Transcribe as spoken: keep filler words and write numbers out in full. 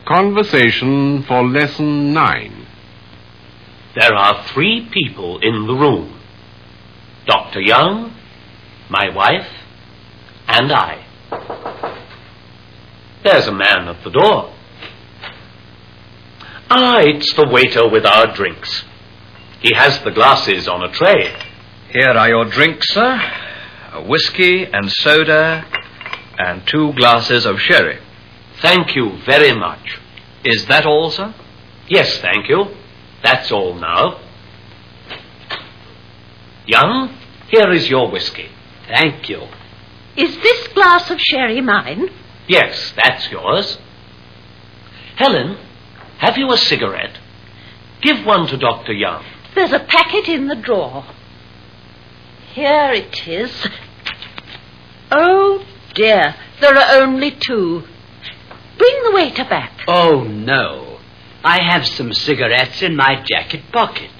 Conversation for Lesson nine. There are three people in the room. Doctor Young, my wife, and I. There's a man at the door. Ah, it's the waiter with our drinks. He has the glasses on a tray. Here are your drinks, sir. A whiskey and soda and two glasses of sherry. Thank you very much. Is that all, sir? Yes, thank you. That's all now. Young, here is your whiskey. Thank you. Is this glass of sherry mine? Yes, that's yours. Helen, have you a cigarette? Give one to Doctor Young. There's a packet in the drawer. Here it is. Oh, dear, there are only two. Bring the waiter back. Oh, no. I have some cigarettes in my jacket pocket.